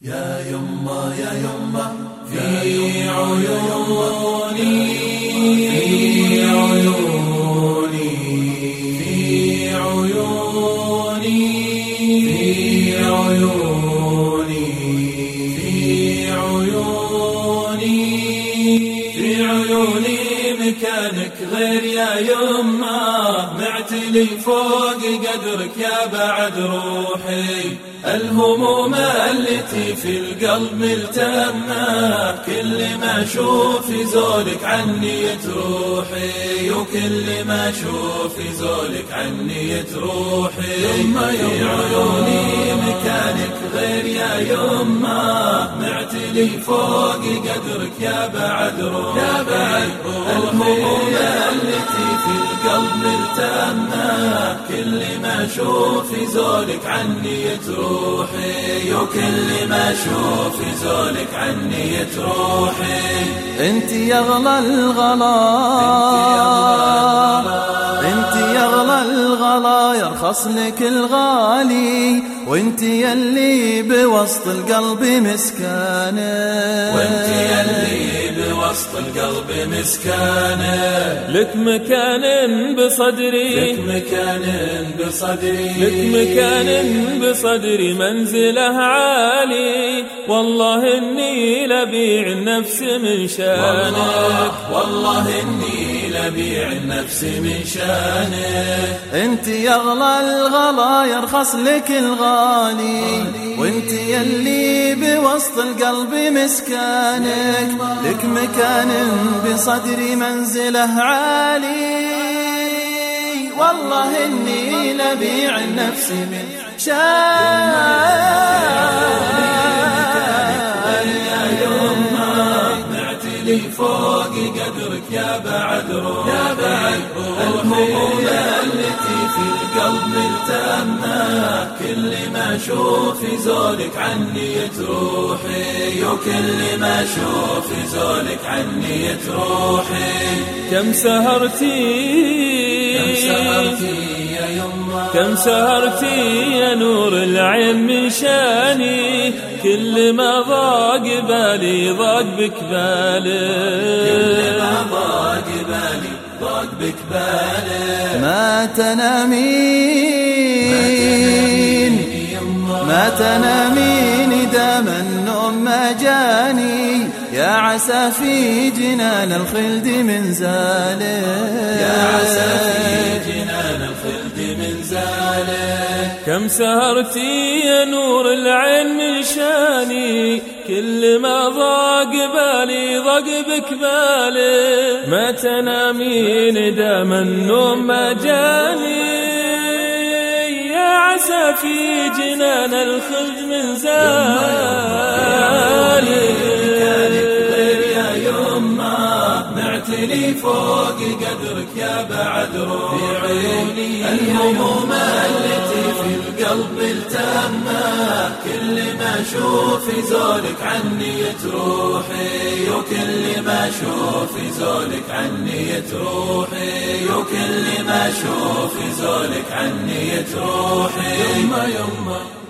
يا يما يا يما في عيوني في عيوني في عيوني في عيوني في عيوني في عيوني مكانك غير يا يما، معتلي فوق قدرك يا بعد روحي. الهموم التي في القلب ملتمة، كل ما اشوف زولك عني يتروحي، وكل ما اشوف زولك عني يتروحي. يما في عيوني مكانك غير يا يما، معتلي فوق قدرك يا بعد روحي. الهموم التي في القلب ملتمة، كل ما اشوف زولك عني يتروحي، وكل ما اشوف زولك عني يتروحي. انت يا اغلى الغلا، انت يا اغلى الغلا، يرخص لك الغالي، وانت يلي بوسط القلب مسكانه، وانت يلي بوسط القلب مسكانه. لك مكان بصدري، لك مكان بصدري، لك مكان بصدري منزله عالي، والله اني لبيع النفس من شانك، والله اني لبيع النفس من شانك. انت يا اغلى الغلا، يرخص لك الغالي، وانت يلي بوسط القلب مسكانك، لك مكان بصدري منزله عالي، والله اني لبيع النفس من شانك. معتلي فوق قدرك يا بعد روحي، الهموم التي في القلب ملتمة، كل ما اشوف زولك عني يتروحي، وكل ما اشوف زولك عني يتروحي. كم سهرتي يا يما، كم سهرتي يا نور العين من شاني، كل ما ضاق بالي ضاق بك بالي، كل ما ضاق بالي ضاق بك بالي. ما تنامين ما تنامين دام النوم ما جاني، يا عسى في جنان الخلد من زاله، يا عسى في جنان الخلد من زاله. كم سهرتي يا نور العين من شاني، كل ما ضاق بالي ضاق بك بالي. ما تنامين دام النوم ما جاني، يا عسى في جنان الخلد من زالي. معتلي فوق قدرك يا بعد روحي، الهموم التي في القلب ملتمة، كل ما اشوف زولك عني يتروحي، وكل ما اشوف زولك عني يتروحي، وكل ما اشوف زولك عني يتروحي. يما يما